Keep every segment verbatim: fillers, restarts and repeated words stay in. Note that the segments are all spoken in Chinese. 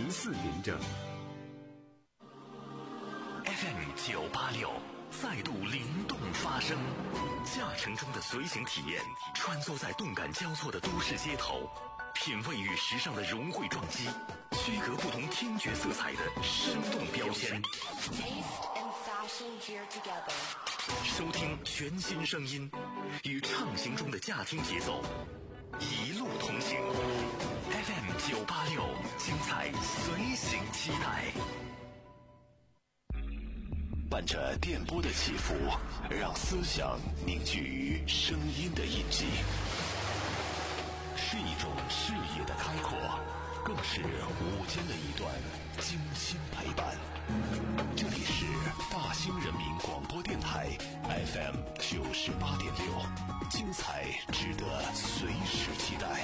零四临证 F M 九八六再度灵动发声，驾乘中的随行体验，穿梭在动感交错的都市街头，品味与时尚的融汇撞击，区隔不同听觉色彩的生动标签。收听全新声音，与畅行中的驾听节奏，一路同行。F M 九八六，精彩随行期待。伴着电波的起伏，让思想凝聚于声音的印记，是一种视野的开阔，更是午间的一段精心陪伴。这里是大兴人民广播电台 F M 九十八点六，精彩值得随时期待。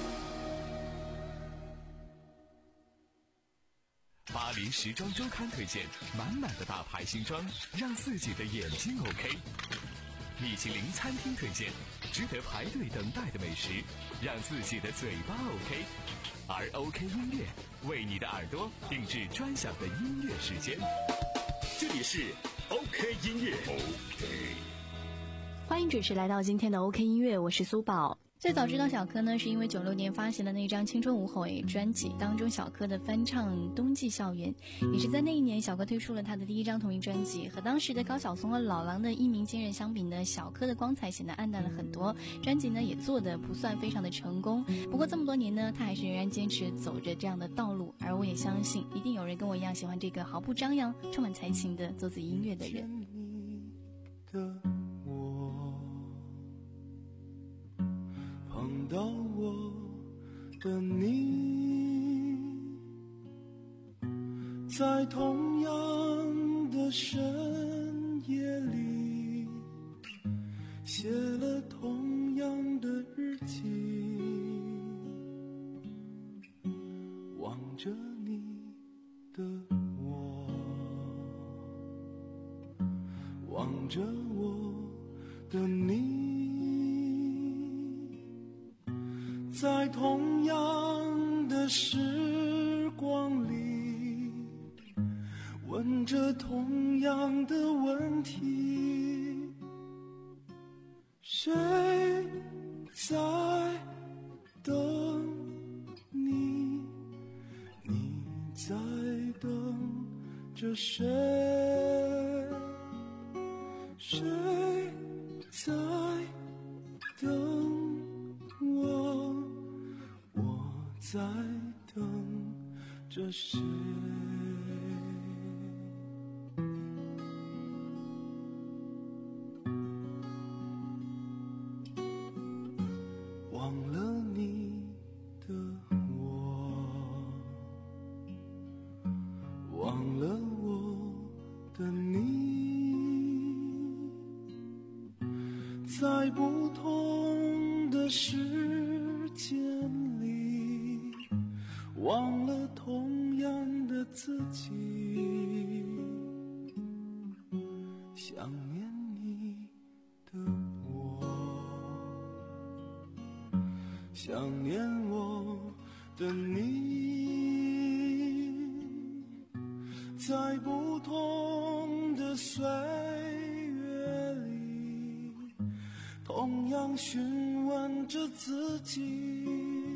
巴黎时装周刊推荐满满的大牌新装，让自己的眼睛 OK。米其林餐厅推荐值得排队等待的美食，让自己的嘴巴 OK。而 OK 音乐为你的耳朵定制专享的音乐时间。这里是 OK 音乐 OK。 欢迎准时来到今天的 OK 音乐，我是苏宝。 最早知道小柯呢，是因为九六年发行的那张《青春无悔》专辑当中小柯的翻唱《冬季校园》，也是在那一年小柯推出了他的第一张同名专辑。和当时的高晓松和老狼的一鸣惊人相比呢，小柯的光彩显得暗淡了很多，专辑呢也做得不算非常的成功。不过这么多年呢，他还是仍然坚持走着这样的道路，而我也相信一定有人跟我一样喜欢这个毫不张扬充满才情的做自己音乐的人。 碰到我的你，在同样的深夜里，写了同样的日记，望着你的我，望着我的你，在同样的时光里，问着同样的问题，谁在等你？你在等着谁？谁在等我？我在等着谁？忘了你的我，忘了我的你，在不同的时间里，忘了同样的自己，想念你的我，想念我的你，在不同的岁月里，同样询问着自己，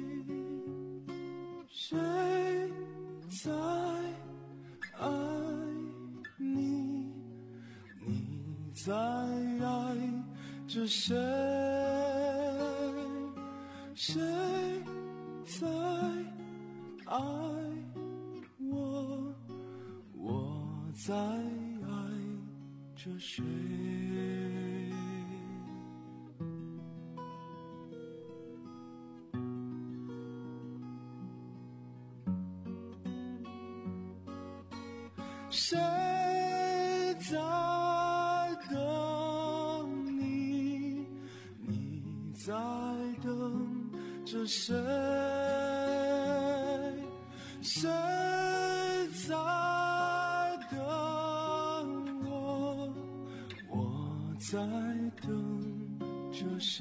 谁在爱你？你在爱着谁？谁在爱我？我在爱着谁？谁在等你？你在等着谁？谁在等我？我在等着谁？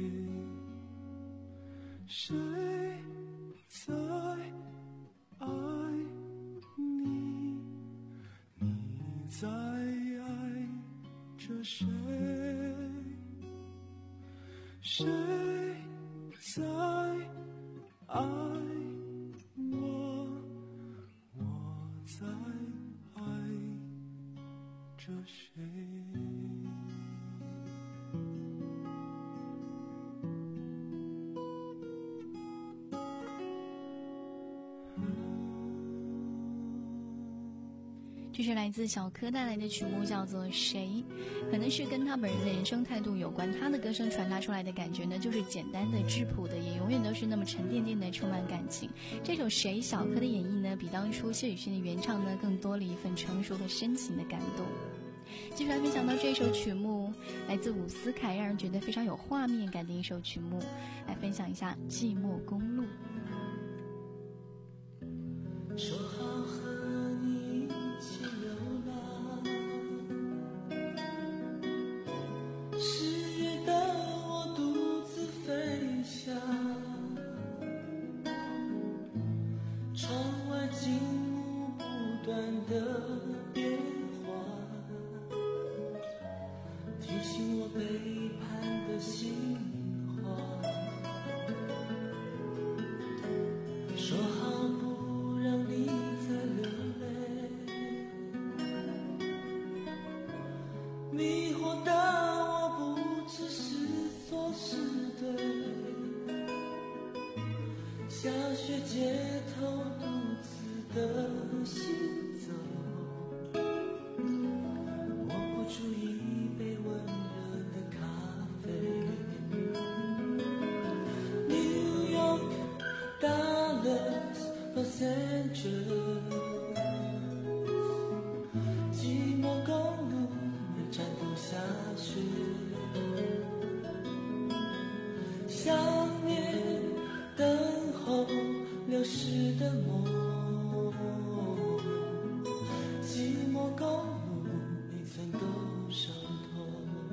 谁在爱在爱着谁？谁在爱我？我在爱着谁？ 这是来自小柯带来的曲目，叫做《谁》，可能是跟他本人的人生态度有关。他的歌声传达出来的感觉呢，就是简单的、质朴的，也永远都是那么沉甸甸的，充满感情。这首《谁》，小柯的演绎呢，比当初谢宇轩的原唱呢，更多了一份成熟和深情的感动。继续来分享到这首曲目，来自伍思凯，让人觉得非常有画面感的一首曲目，来分享一下《寂寞公路》。 说好和你一起流浪，十月的我独自飞翔，窗外景物不断的变化，提醒我背叛的心慌。说好不让你再流泪，迷惑的我不知是错是对，下雪街头独自的行走，我不注意一杯温热的咖啡。New York Dallas Los Angeles， 寂寞公路每站都下雪，想念等候流逝的梦，寂寞公路每寸都伤痛。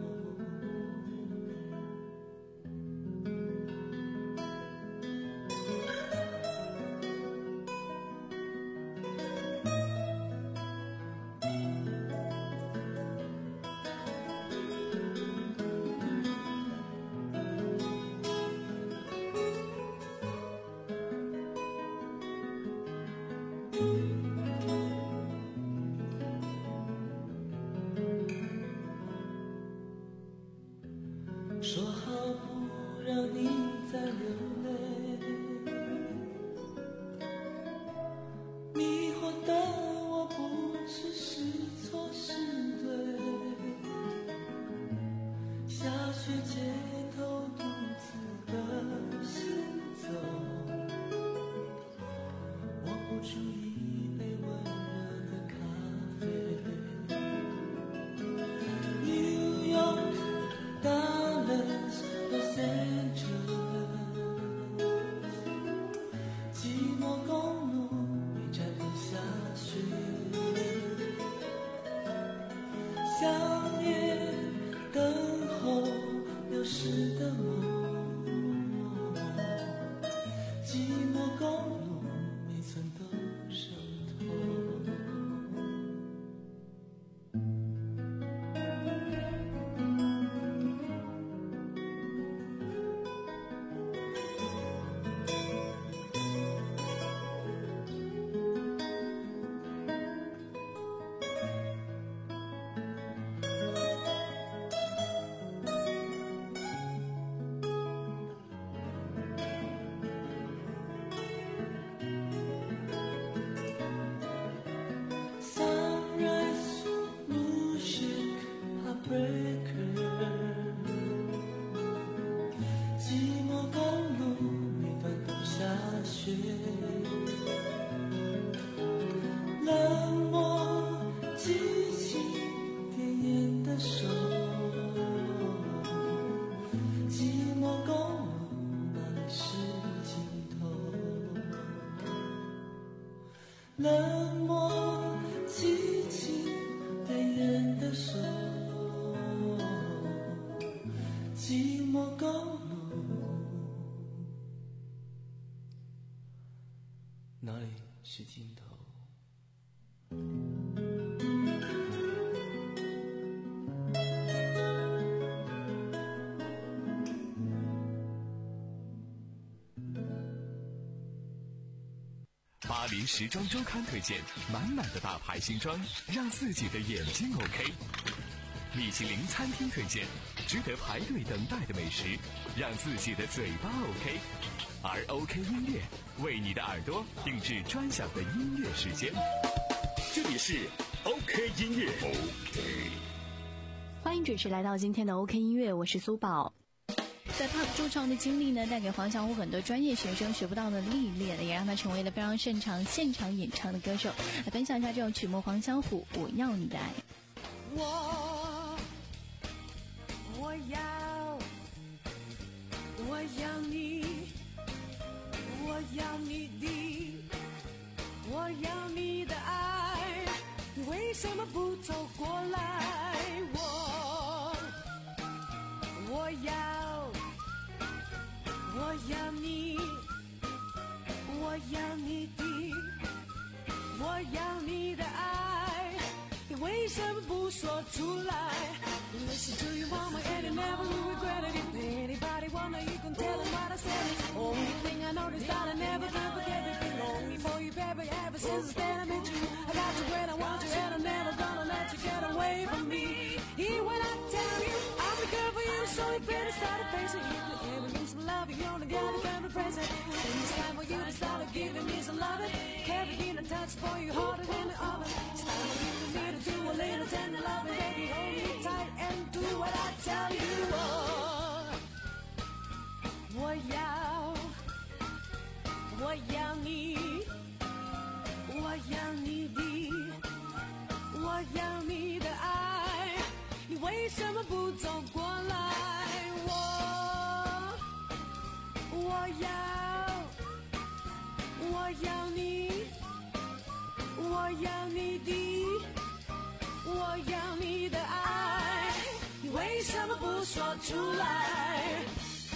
说好不让你再流泪，迷惑的我不知是错是对，下雪街头独自的行走，我不注意一杯温热的咖啡。New York Dallas Los Angeles， 寂寞公路每站都下雪，想念等候流逝的梦，寂寞公路每寸都伤痛。Sunrise Moonshake Heartbreaker， 寂寞公路每段都下雪，冷漠激情点烟的手，寂寞公路哪里是尽头？冷漠激情点烟的手，寂寞公路哪里是尽头？ 巴黎时装周刊推荐，满满的大牌新装，让自己的眼睛 OK。米其林餐厅推荐，值得排队等待的美食，让自己的嘴巴 OK。而 OK 音乐为你的耳朵定制专享的音乐时间。 这里是 OK 音乐 OK。 欢迎准时来到今天的 OK 音乐，我是苏宝。 在 P U B 驻唱的经历呢，带给黄小琥很多专业学生学不到的历练，也让他成为了非常擅长现场演唱的歌手。来分享一下这首曲目《黄小琥我要你的爱》。 我我要我要你，我要你的，我要你的爱，你为什么不走过来？我我要我要你，我要你的，我要你的爱，你为什么不说出来？ Listen to your mama and you never will regret it. If anybody wanna, you can tell them what I said. Only thing I know is that I never can forget it. Been lonely for you, baby, ever since the day I met you. I got you when I want you, and I'm never gonna let you get away from me. Even when I tell you I'll be good for you, so you better start to face it. If you ever need some love, you only gotta come to present. Then it's time for you to start giving me some love. Carrying a touch for you harder than the oven. It's time for you to need to do a little tender love, baby, hold me tight and do what I tell you. Oh, 我要我要你，我要你的，我要你的爱，你为什么不走过来？我我要我要你，我要你的，我要你的爱，你为什么不说出来？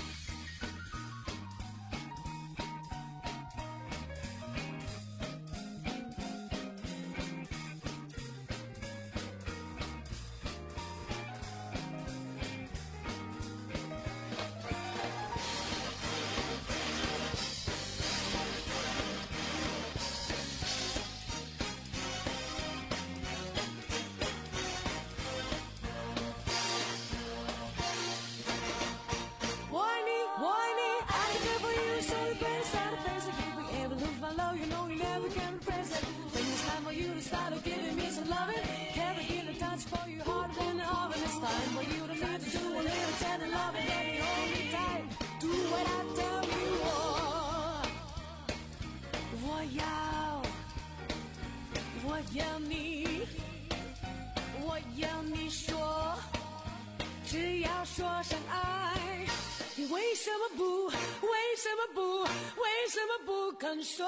我要你，我要你说，只要说声爱，你为什么不，为什么不，为什么不肯说？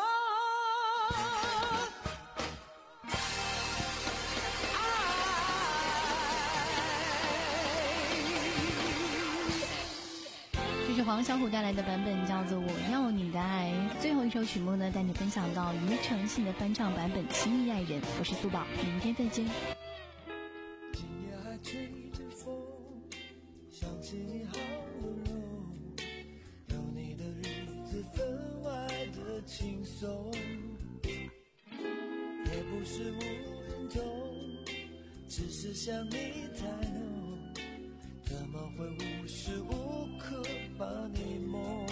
这是黄小琥带来的版本，叫做《我要你的爱》。最后一首曲目呢，带你分享到庾澄庆的翻唱版本《亲密爱人》。我是苏宝，明天再见。 今夜还吹着风，想起你好温柔，有你的日子分外的轻松，也不是无人懂，只是想你太浓，怎么会无时无刻把你梦？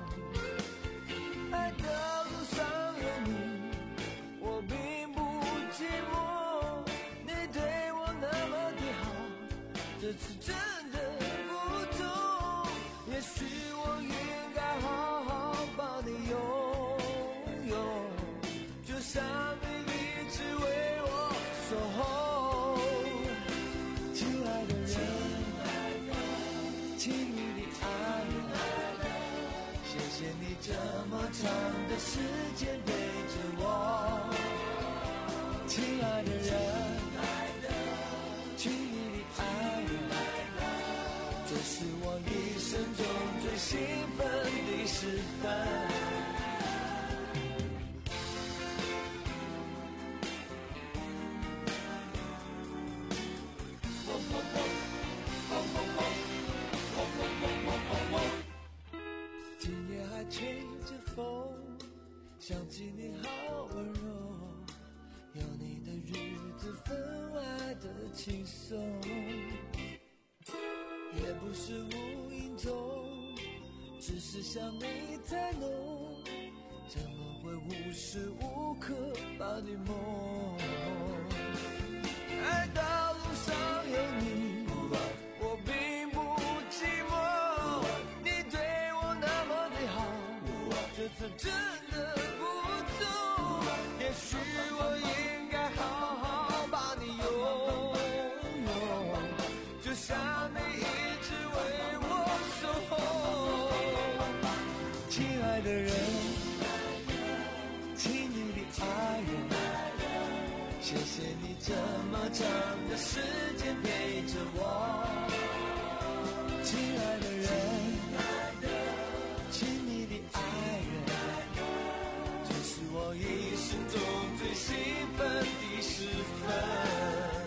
爱的路上有你，我并不寂寞，你对我那么的好，这次真的不同，也许我应该好好把你拥有，就像你一直为我守候。亲爱的人，亲密的爱人，谢谢你这么长的时间陪着我。亲爱的人，亲密的爱人，这是我一生中最兴奋的时分。今夜还吹着风，想起你好轻松，也不是无影踪，只是想你太浓，怎么会无时无刻把你梦？爱道路上有你，我并不寂寞，你对我那么的好，这次真的不错，也许我应该好好把你拥有，就像你一直为我守候。亲爱的人，亲爱的爱人，谢谢你这么长的时间陪着我。亲爱的人，亲爱的爱人，这是我一生中最兴奋的时分。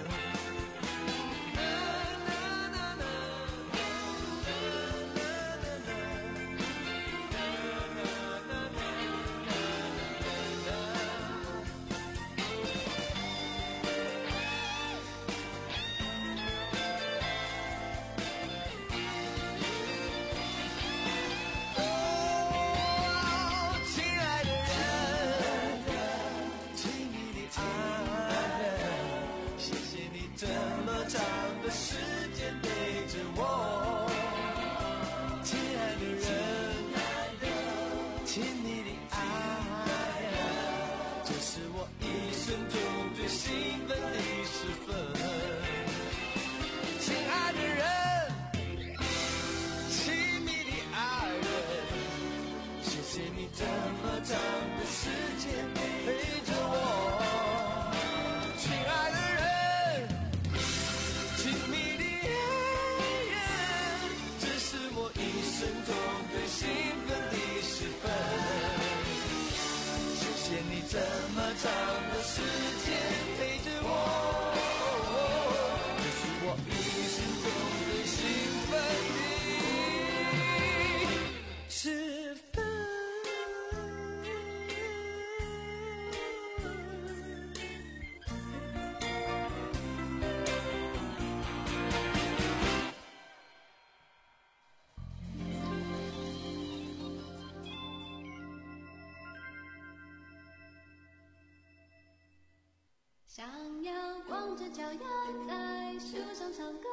这么长的时间陪着我，这是我一生中最兴奋的时分。 想要光着脚丫在树上唱歌，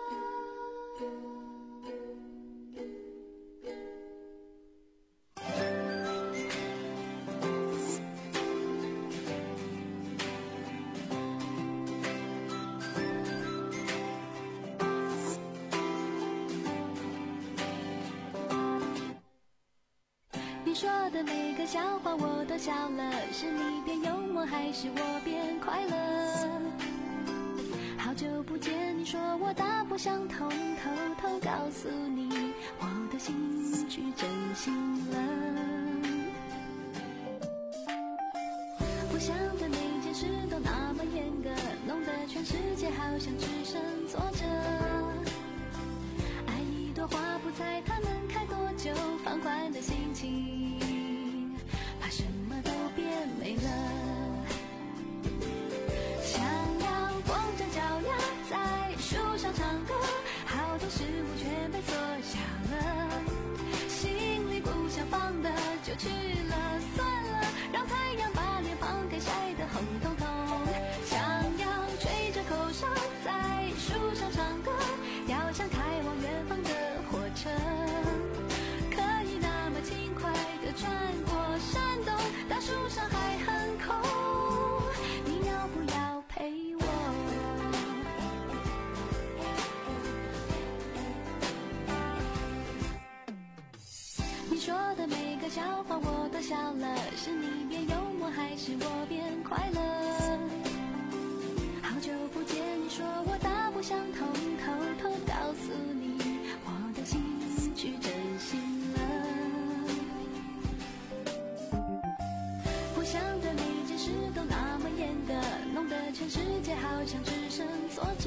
你说的每个笑话我都笑了，是你变幽默还是我变快乐？好久不见，你说我大不相同，偷偷告诉你我的心去真心了。我想的每件事都那么严格，弄得全世界好像只剩坐着。爱一朵花不猜它能开多久，放宽的心情怕什么都变没了。想要光着脚丫在树上唱歌，好多事物全被缩小了，心里不想放的就去了，算了，让太阳把脸庞给晒得红彤彤。想要吹着口哨在树上唱歌，要像开往远方的火车，可以那么轻快地穿过山洞，大树上还很空，你要不要陪我？你说的每个笑话我都笑了，是你变幽默还是我变快乐？好久不见，你说我大不相同，偷偷告诉你我的心去真心了。我想的每件事都那么严格，弄得全世界好像只剩坐着。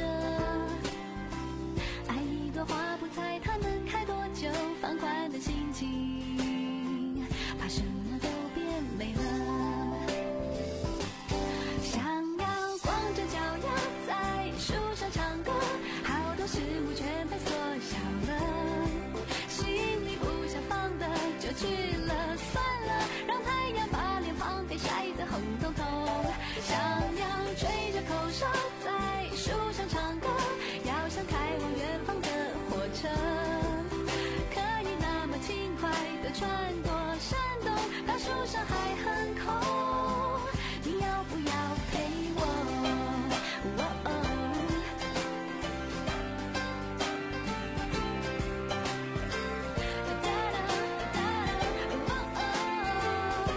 爱一朵花不猜它能开多久，放宽的心情怕什么都变没了。想要光着脚丫在树上唱歌， 陪我？哦哦哒哒哒哒哦哦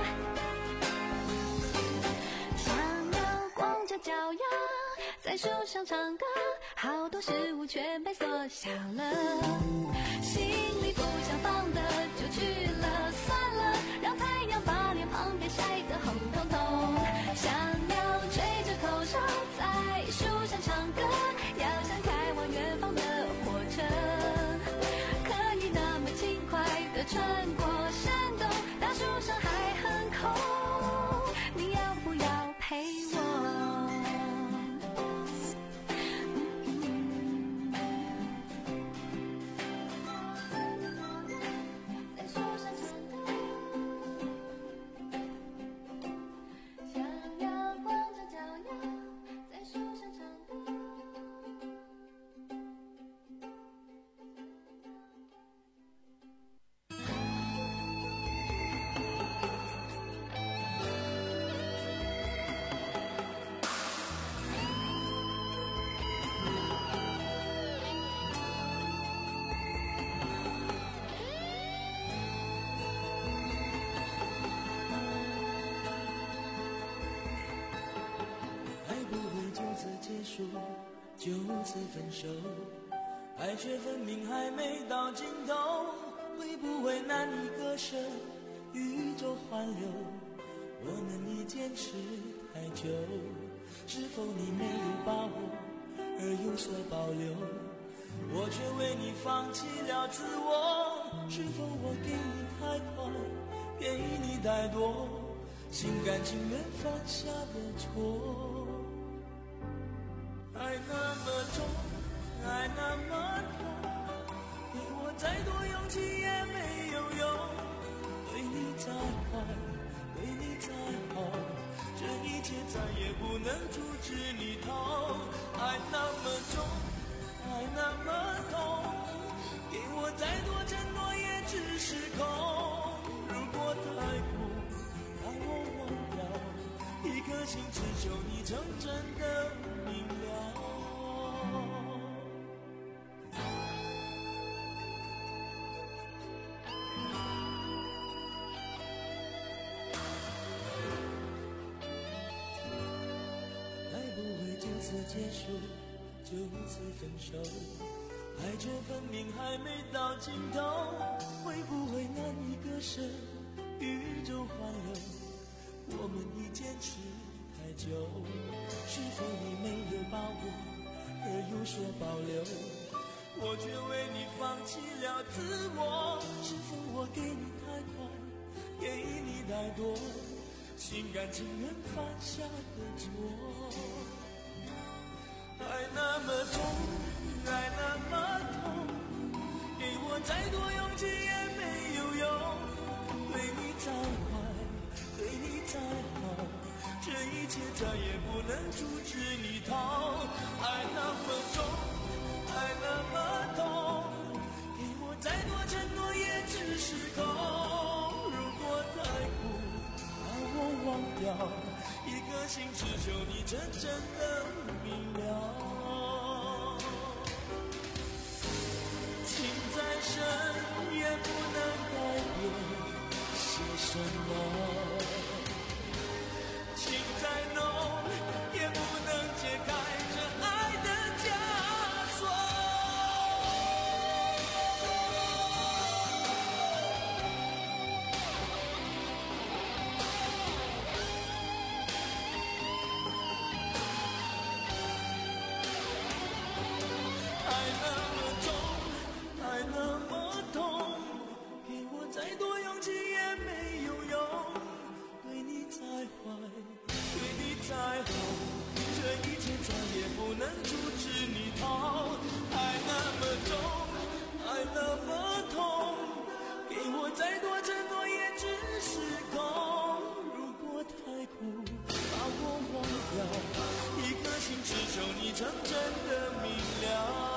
想要光着脚丫在树上唱歌，好多事物全被缩小了，心里不想放的就去了，算了，让太阳把脸庞给晒得红彤彤。想要吹着口哨在树上唱歌，要像开往远方的火车，可以那么轻快地穿过山洞，大树上还很空，你要不要陪我？在树上唱歌，想要光着脚丫在树上唱歌。 爱不会就此结束，就此分手，爱却分明还没到尽头，会不会难以割舍，宇宙环流，我们已坚持太久，是否你没有把握而有所保留，我却为你放弃了自我，是否我给你太快，给你太多，心甘情愿犯下的错。爱那么重，爱那么痛，给我再多勇气也没有用，对你再坏，对你再好，这一切再也不能阻止你逃。爱那么重，爱那么痛，给我再多承诺也只是空，如果太苦把我忘掉，一颗心只求你真正的明了。爱不会就此结束，就此分手，爱却分明还没到尽头，会不会难以割舍，宇宙环流，我们已坚持太久，是否你没有把握而有所保留，我却为你放弃了自我，是否我给你太快，给你太多，心甘情愿犯下的错。爱那么重，爱那么痛，给我再多勇气也没有用，对你再坏，对你再好，这一切再也不能阻止你逃。爱那么重，爱那么痛，给我再多承诺也只是空，如果太苦把我忘掉，一颗心只求你真正的明了。情再深也不能改变些什么，情再浓也不能解开这爱的枷锁。爱那么重，爱那么痛，给我再多勇气也没有用，对你再坏，对你再好，这一切再也不能阻止你逃。爱那么重，爱那么痛，给我再多承诺也只是空，如果太苦把我忘掉，一颗心只求你真正的明了。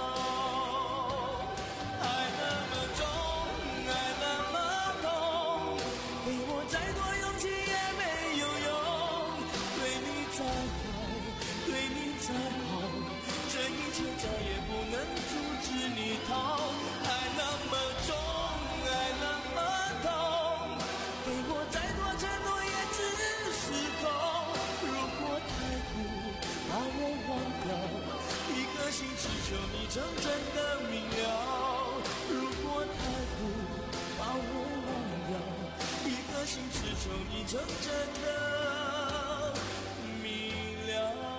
爱那么重，爱那么痛，给我再多勇气也没有用，对你再坏，对你再好，这一切再也不能阻止你逃。爱那么重，爱那么痛，给我再多承诺也只是空。如果太苦，把我忘掉，一颗心只求你真正的明了。如果太苦，把我忘掉，一颗心只求你真正的明了。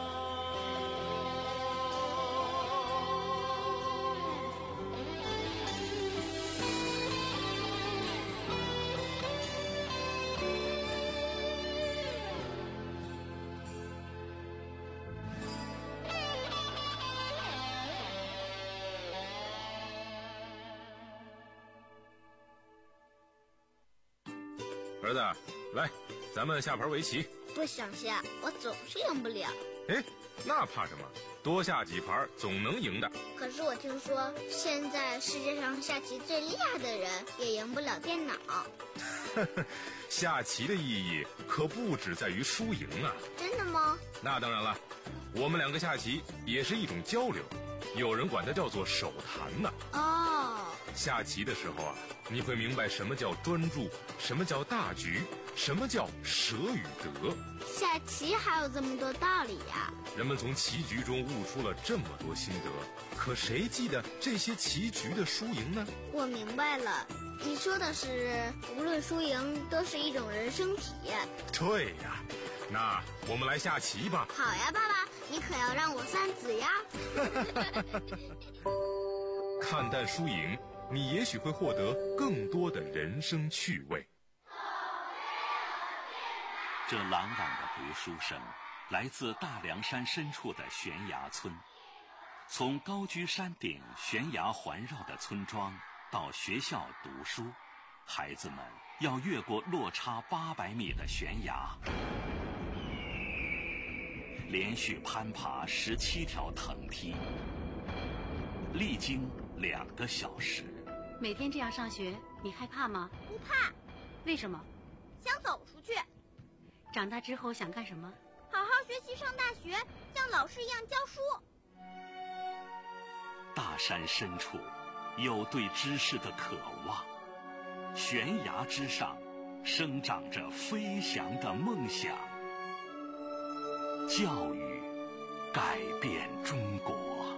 儿子，来，咱们下盘围棋。 不想下，我总是赢不了。 哎，那怕什么？多下几盘总能赢的。 可是我听说，现在世界上下棋最厉害的人也赢不了电脑。 下棋的意义可不只在于输赢啊！ 真的吗？ 那当然了，我们两个下棋也是一种交流，有人管它叫做手谈呢。 哦， 下棋的时候啊，你会明白什么叫专注，什么叫大局，什么叫舍与得。 下棋还有这么多道理呀！ 人们从棋局中悟出了这么多心得，可谁记得这些棋局的输赢呢？ 我明白了，你说的是无论输赢都是一种人生体验。 对呀，那我们来下棋吧。 好呀，爸爸，你可要让我三子呀。 看淡输赢，你也许会获得更多的人生趣味。 这朗朗的读书声来自大凉山深处的悬崖村。从高居山顶悬崖环绕的村庄到学校读书，孩子们要越过落差八百米的悬崖，连续攀爬十七条藤梯，历经两个小时。 每天这样上学，你害怕吗？ 不怕。 为什么？ 想走出去。 长大之后想干什么？ 好好学习，上大学，像老师一样教书。 大山深处有对知识的渴望，悬崖之上生长着飞翔的梦想。教育改变中国。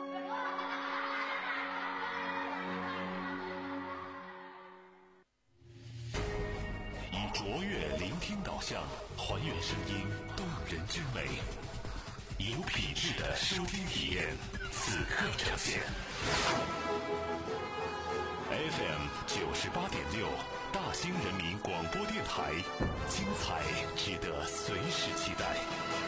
以卓越聆听导向，还原声音动人之美，有品质的收听体验，此刻呈现。F M 九十八点六，大兴人民广播电台，精彩值得随时期待。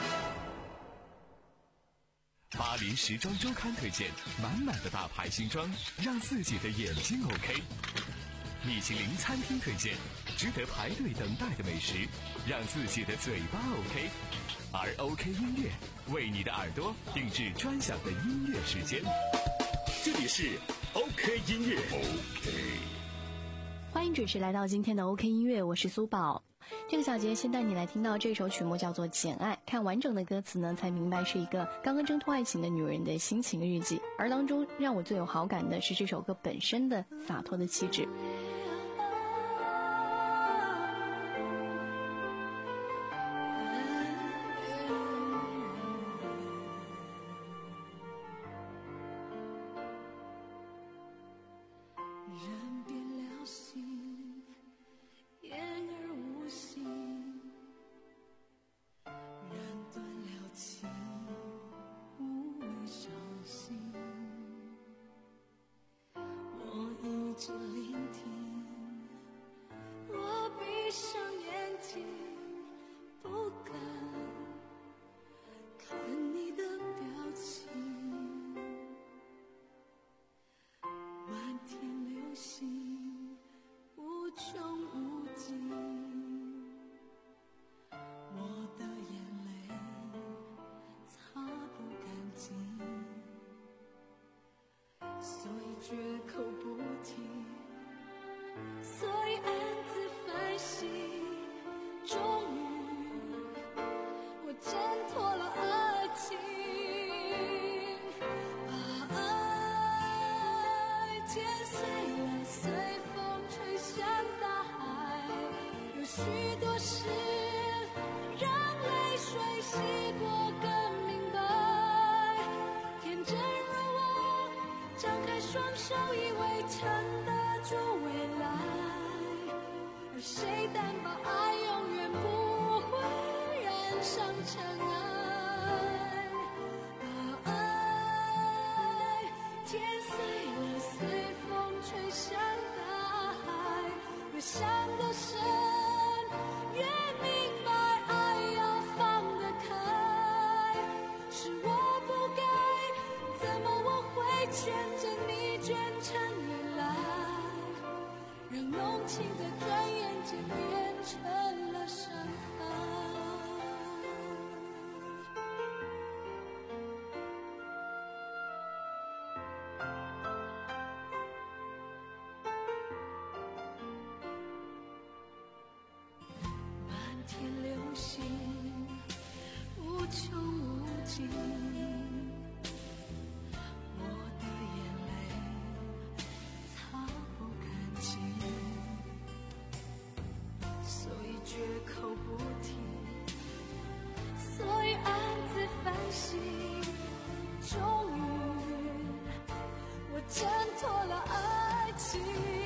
巴黎时装周刊推荐满满的大牌新装，让自己的眼睛 OK。米其林餐厅推荐值得排队等待的美食，让自己的嘴巴 OK。而 OK 音乐为你的耳朵定制专享的音乐时间。这里是 OK 音乐 OK。 欢迎准时来到今天的 OK 音乐，我是苏宝。这个小节先带你来听到这首曲目，叫做《简爱》。看完整的歌词呢，才明白是一个刚刚挣脱爱情的女人的心情日记。而当中让我最有好感的是这首歌本身的洒脱的气质。 人变了心，言而无信，染断了情，无谓伤心。我一直聆听。 许多事让泪水洗过更明白。天真如我，张开双手以为撑得住未来，而谁担保爱永远不会染上尘埃？把爱天碎了，随风吹向大海，越想得深，越明白爱要放得开。是我不该，怎么我会牵着你卷成远来，让浓情在转眼间变成了伤害。满天流星无穷无尽，我的眼泪擦不干净，所以绝口不提，所以暗自反省。终于我挣脱了爱情，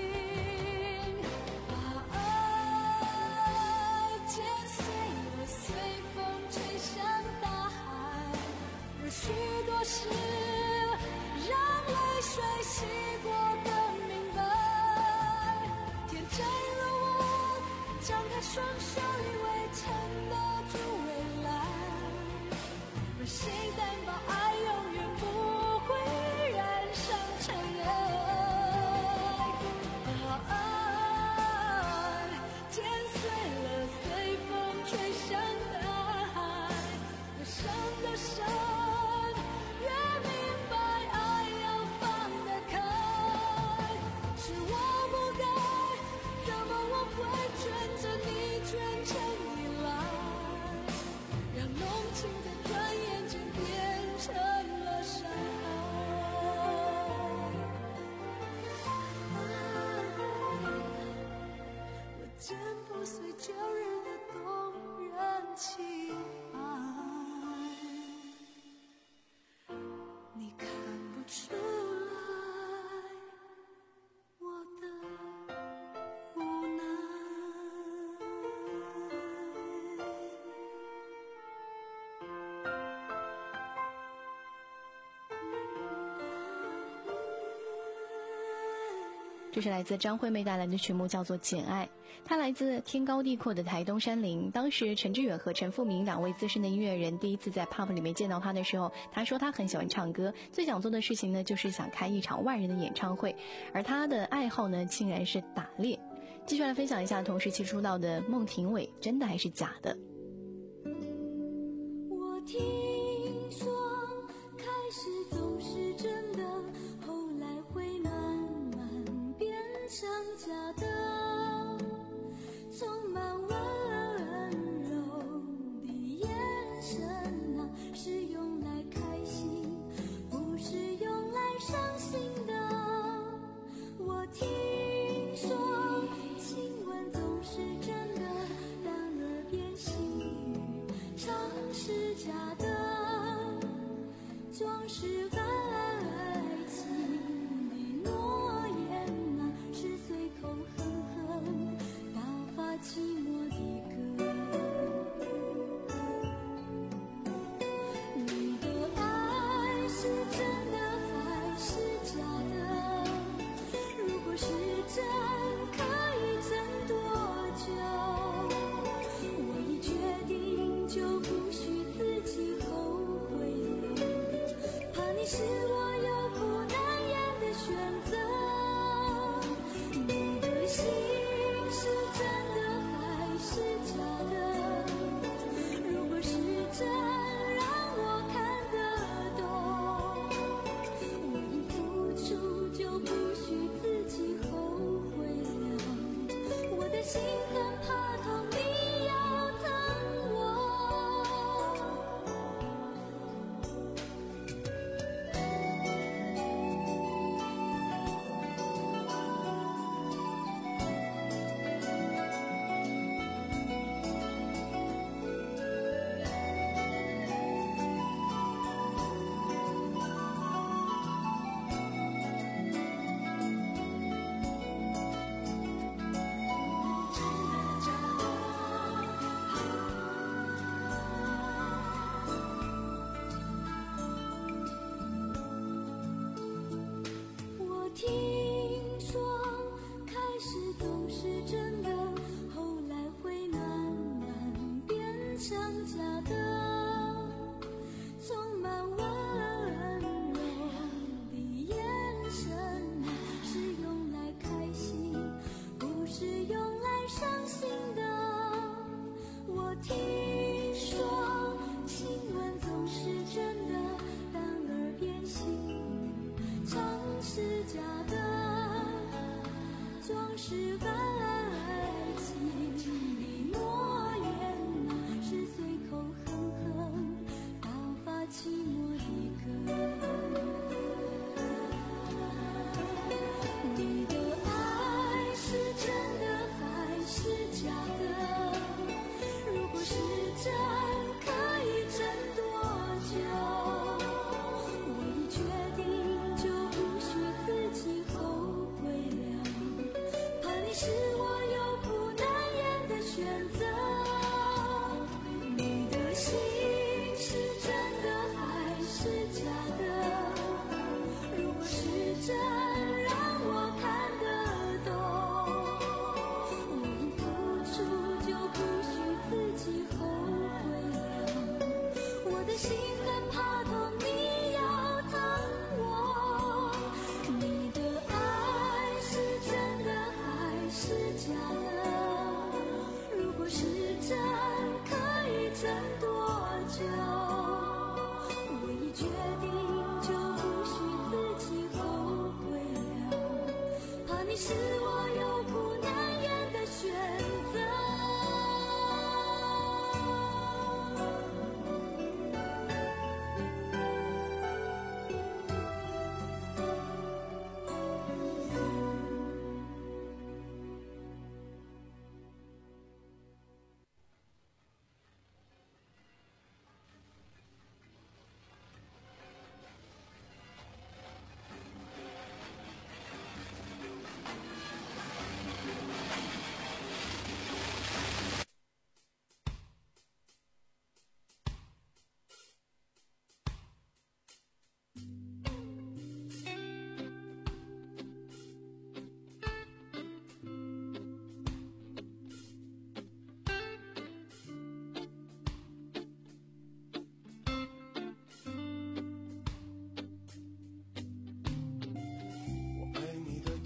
把爱剪碎了，随风吹向大海，有许多事让泪水洗过更明白。天真如我，张开双手以为撑得住未来，而谁担保爱永远不会染上尘埃？把爱剪碎了，随风吹向大海，越伤得深，越明白爱要放得开。是我不该，怎么我会卷着你卷成依赖，让浓情在转眼间变成了伤害。我剪不碎旧日的动人情爱，你看不出来我的无奈。 这是来自张惠妹带来的曲目，叫做《简爱》。她来自天高地阔的台东山林。当时陈志远和陈富明两位资深的音乐人第一次在 pub 里面见到她的时候，她说她很喜欢唱歌，最想做的事情呢就是想开一场万人的演唱会，而她的爱好呢竟然是打猎。继续来分享一下同时期出道的孟庭苇，真的还是假的？ 我听说开始总是真的，后来会慢慢变成假的，充满温柔的眼神啊，是用来开心，不是用来伤心的。我听说亲吻总是真的，但耳边细语常是假的，装饰爱情的诺言啊，是随口哼哼打发寂寞的歌。你的爱是真的还是假的？如果是真，可以等多久？我已决定，就不许自己后悔，怕你失落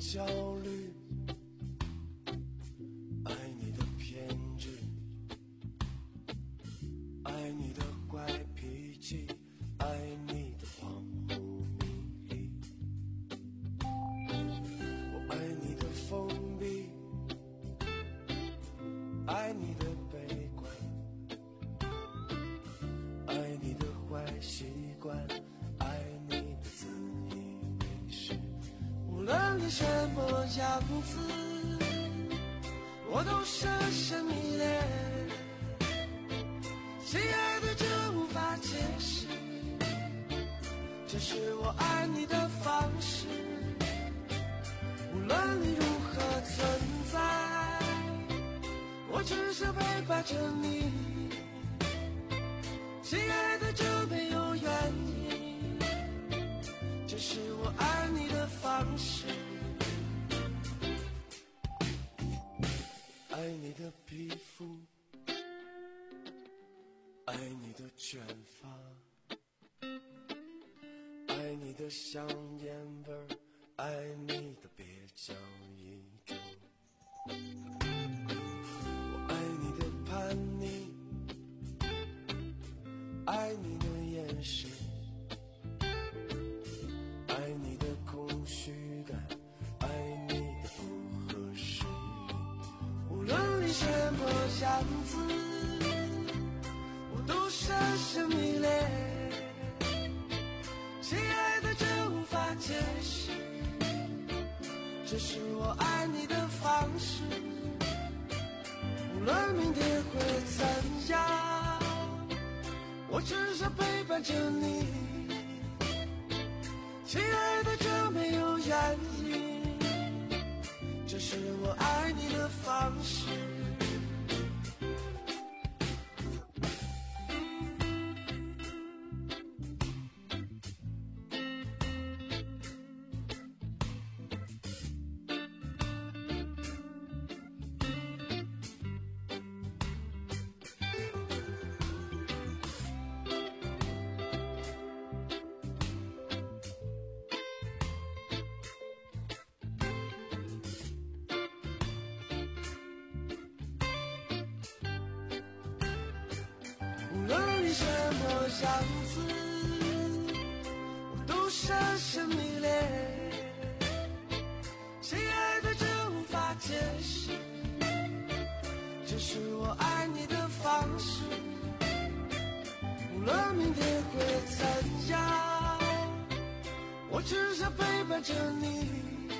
焦虑，爱你的偏执，爱你的怪脾气，爱你的恍惚迷离，我爱你的封闭，爱你的悲观，爱你的坏习惯，爱你的自以为是，无论你什么样子，我都深深迷恋。亲爱的，这无法解释，这是我爱你的方式。无论你如何存在，我只想陪伴着你。亲爱的，这没有原因，这是我爱你的方式。爱你的皮肤，爱你的卷发，爱你的香烟味儿，爱你的蹩脚一周，我爱你的叛逆，爱你的眼神，爱你的空虚感，爱你的不合时宜，无论你什么样子，我都深深迷恋。亲爱的，这无法解释，这是我爱你的方式。无论明天会怎样，我只想陪伴着你。亲爱的，这没有原因，这是我爱你的方式。无论你什么样子，我都深深迷恋。亲爱的，这无法解释，这是我爱你的方式。无论明天会怎样，我只想陪伴着你。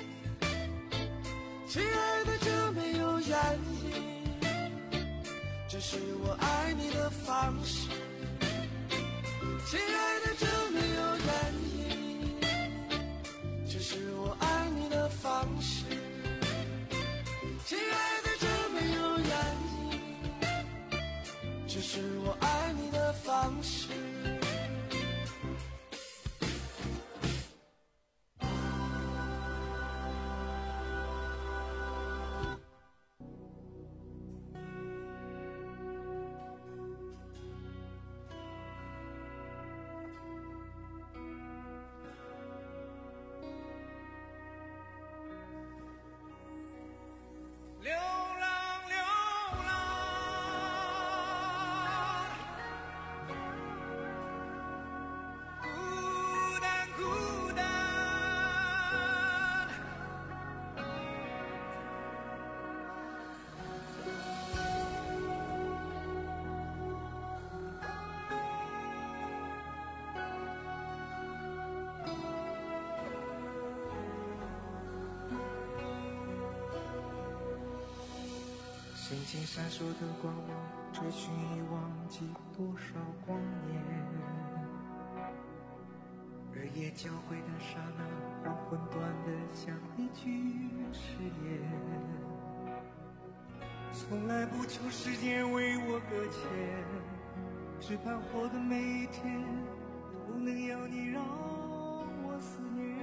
亲爱的，这没有原因，这是我爱你的方式。亲爱的，这没有原因，这是我爱你的方式。亲爱的，这没有原因，这是我爱你的方式。 流浪，流浪，孤单，孤单。 星星闪烁的光芒，追寻已忘记多少光年。日夜交汇的刹那，黄昏短得像一句誓言。从来不求时间为我搁浅，只盼活的每一天都能有你让我思念。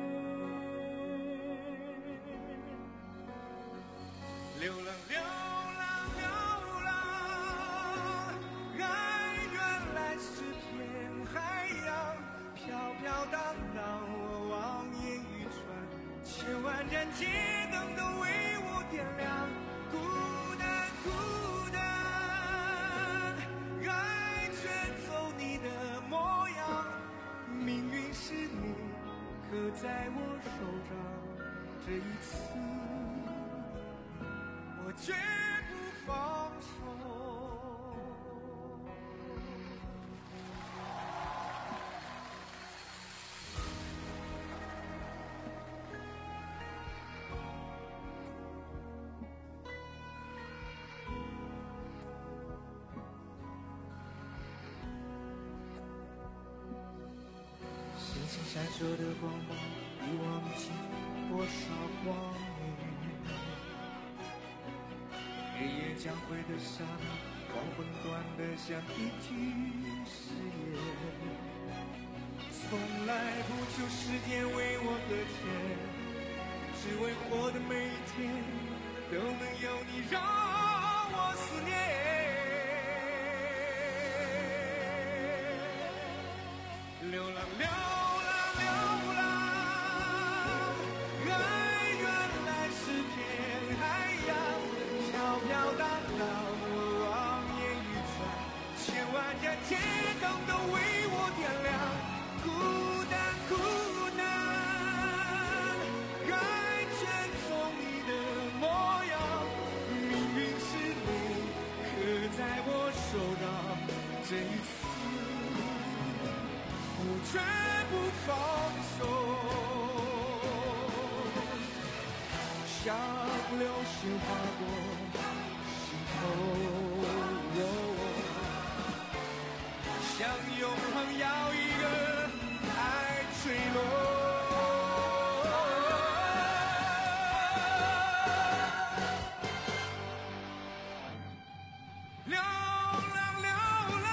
流浪，流浪，流浪，爱原来是片海洋，飘飘荡荡，我望眼欲穿，千万人在我手上，这一次我绝不放手。星星闪烁的光芒，已忘记多少光年。黑夜将会的刹那，黄昏短得像一句誓言。从来不求时间为我搁浅，只为活的每一天都能有你让我思念。流浪流浪流浪，爱原来是片海洋，飘飘荡荡，我望眼欲穿，千万家街灯都为我点亮。孤单孤单，爱全从你的模样，命运是你刻在我手上，这一次我绝不放手。像流星划过心头，像永恒要一个爱坠落。流浪流浪，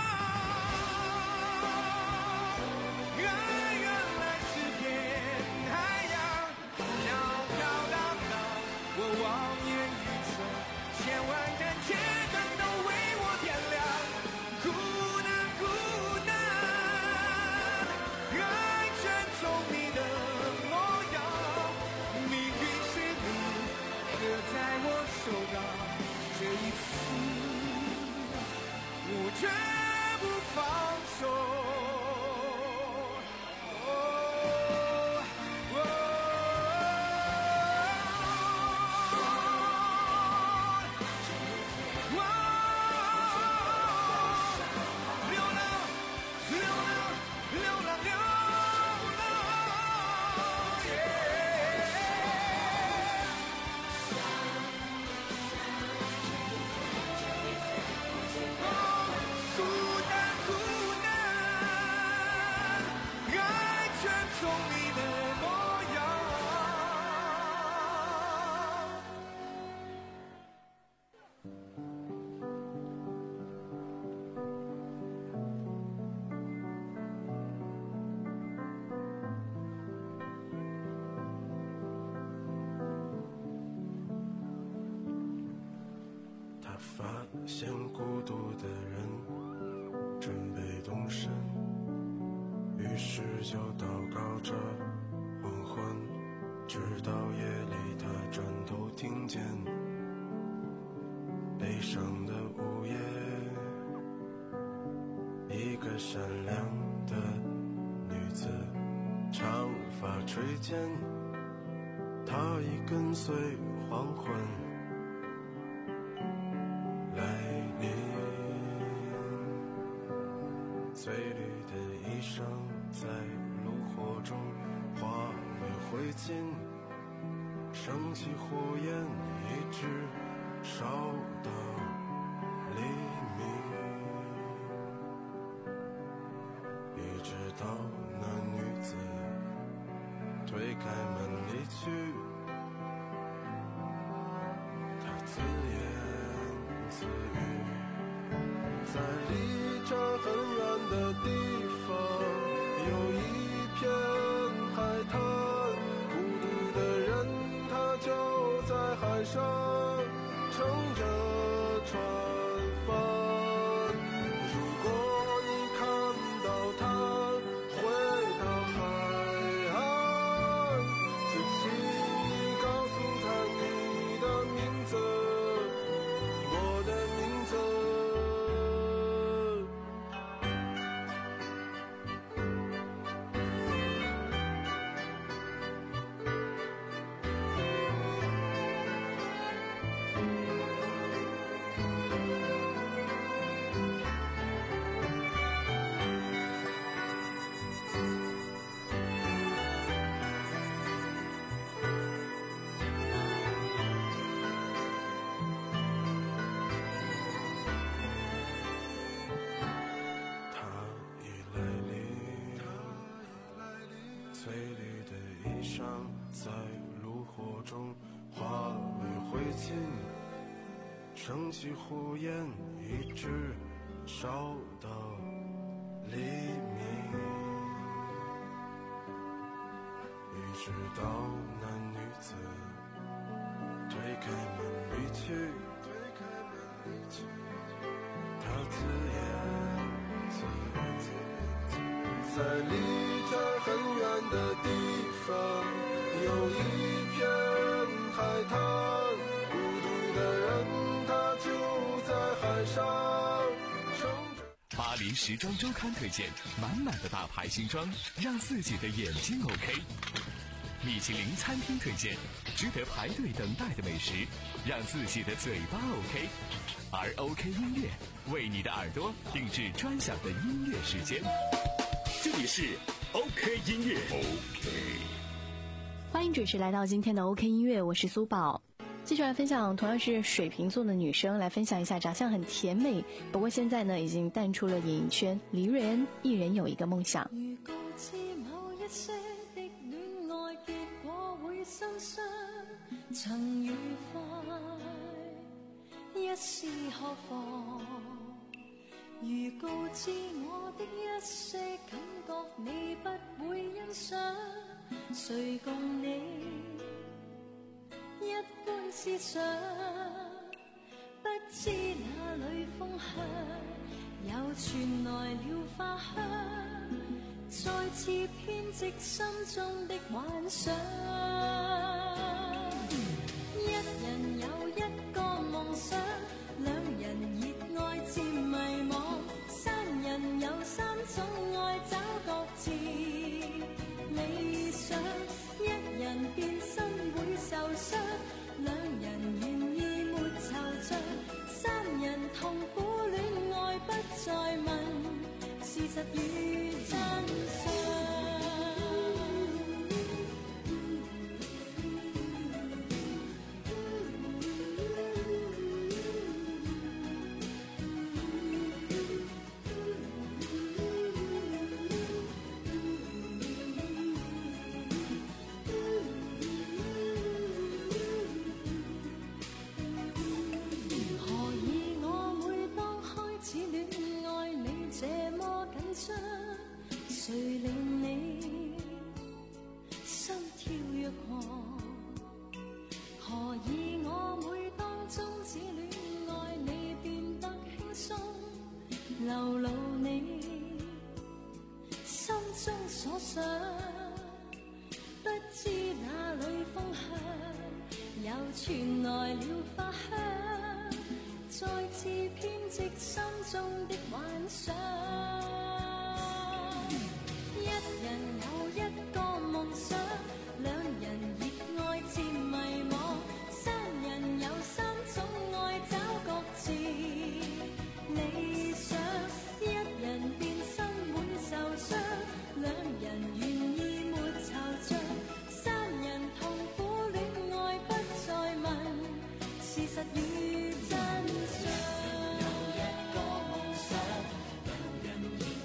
爱原来是片海洋，飘飘荡荡，我望眼欲穿，千万盏街灯都为我点亮。孤单孤单，爱全从你的模样，命运是你刻在我手上，这一次我绝不放手。 发现孤独的人准备动身，于是就祷告着黄昏，直到夜里他转头听见悲伤的午夜，一个善良的女子，长发垂肩，她已跟随黄昏来临，翠绿的衣裳在炉火中化为灰烬，升起火焰一直烧到黎明，一直到那女子推开门离去，她自言自语，在离这很远的地方有一片海滩，孤独的人他就在海上乘着船帆，如果你看到他回到海岸，就请你告诉他你的名字，我的名字。 翠绿的衣裳在炉火中化为灰烬，升起火焰一直烧到黎明，一直到那女子推开门离去，推开门离去，她自言自语，在离这儿很远的地方，有一片海滩，孤独的人他就在海上。 巴黎时装周刊推荐满满的大牌新装，让自己的眼睛 OK。米其林餐厅推荐值得排队等待的美食，让自己的嘴巴 OK。而 OK 音乐为你的耳朵定制专享的音乐时间。这里是 OK 音乐 OK。 欢迎准时来到今天的 OK 音乐，我是苏宝。继续来分享同样是水瓶座的女生，来分享一下长相很甜美，不过现在呢已经淡出了演艺圈，黎瑞恩一人有一个梦想。 如告知某一些的戀愛結果會心傷，曾愉快一是何妨？如告知我的一些感覺你不會欣賞，誰共你一般思想，不知哪裏風香，又傳來了花香，再次編織心中的幻想。一人有一個夢想，兩人熱愛漸迷惘，三人有三種愛找各自理想，一人變心會受傷，兩人願意沒惆悵，三人痛苦戀愛不再問事實與真相。誰令你心跳若狂？何以我每當終止戀愛，你變得輕鬆，流露你心中所想？不知哪裏風香，又傳來了花香，再次編織心中的幻想。一人有一個夢想，兩人熱愛漸迷惘，三人有三種愛找各自理想，一人變心會受傷，兩人願意沒惆悵，三人痛苦戀愛不再問事實與真相。有一個夢想，兩人熱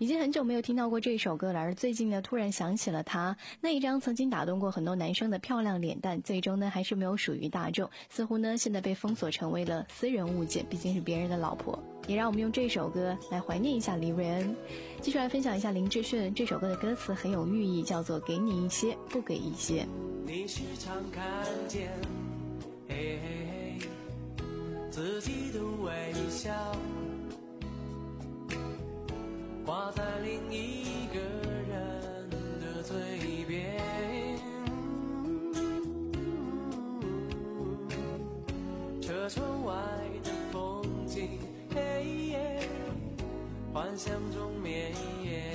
已经很久没有听到过这首歌了，而最近呢突然想起了她那一张曾经打动过很多男生的漂亮脸蛋，最终呢还是没有属于大众，似乎呢现在被封锁成为了私人物件，毕竟是别人的老婆。也让我们用这首歌来怀念一下黎瑞恩。继续来分享一下林志炫这首歌的歌词，很有寓意，叫做给你一些不给一些。 你时常看见嘿嘿嘿自己的微笑挂在另一个人的嘴边，车窗外的风景嘿耶幻想中绵延，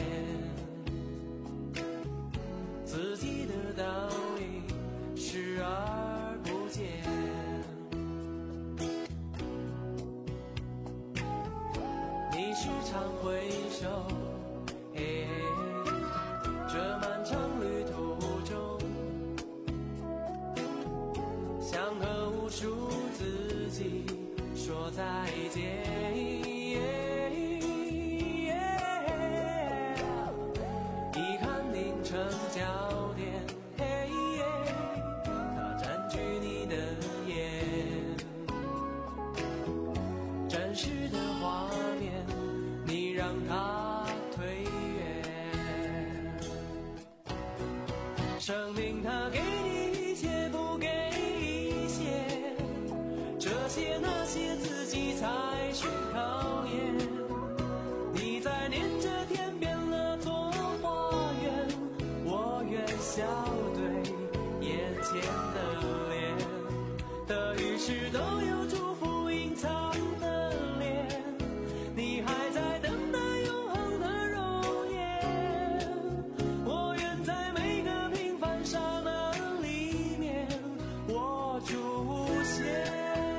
自己的道理视而不见，你时常回首嘿这漫长旅途中，想和无数自己说再见，一看凝成焦点，嘿它占据你的眼，真实的画面你让它推远，生命它给你一切不给一些，这些那些自己才是考验，你在念着天边了座花园，我愿笑对眼前的脸，的于是都有祝福隐藏的脸，你还在等待永恒的容颜，我愿在每个平凡刹那里面我出现。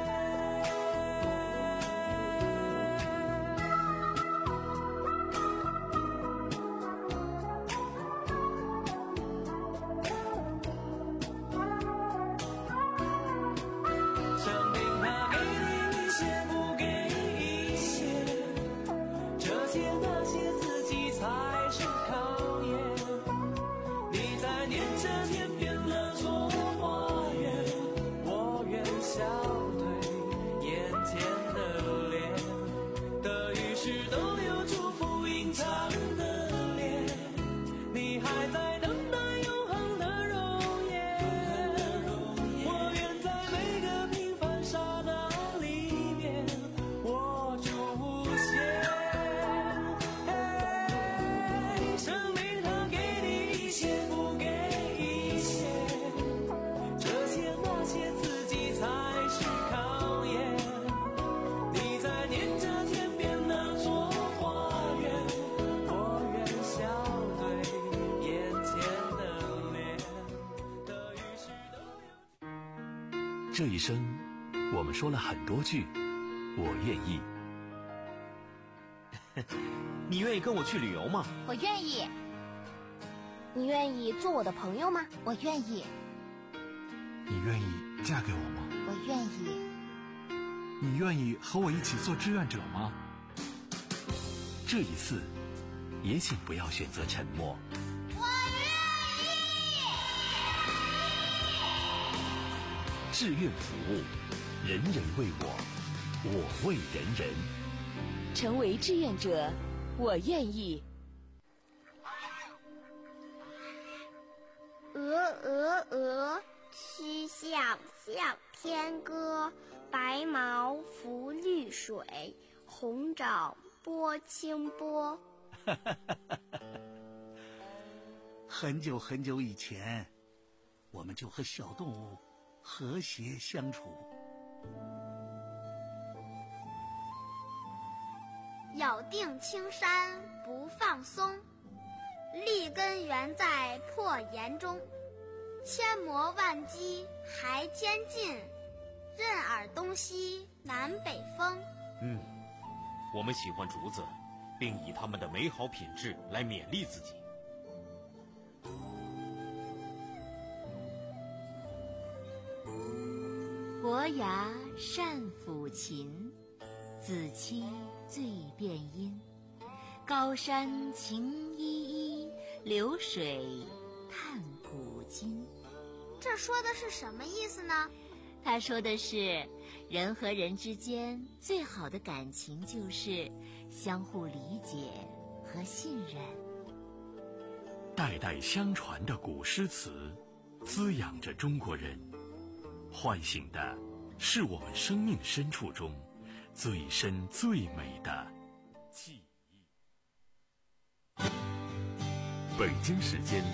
这一生我们说了很多句我愿意。 你愿意跟我去旅游吗？ 我愿意。 你愿意做我的朋友吗？ 我愿意。 你愿意嫁给我吗？ 我愿意。 你愿意和我一起做志愿者吗？ 这一次也请不要选择沉默。 我愿意。 志愿服务，人人为我，我为人人。 成为志愿者，我愿意。 鹅鹅鹅，曲项向天歌。白毛浮绿水，红掌拨清波。 很久很久以前，我们就和小动物和谐相处。 咬定青山不放松，立根原在破岩中。千磨万击还坚劲，任尔东西南北风。 嗯，我们喜欢竹子，并以它们的美好品质来勉励自己。 伯牙善抚琴，子期最辨音。 高山晴依依，流水叹古今。 这说的是什么意思呢？ 他说的是，人和人之间最好的感情就是相互理解和信任。 代代相传的古诗词，滋养着中国人，唤醒的是我们生命深处中最深最美的记忆。北京时间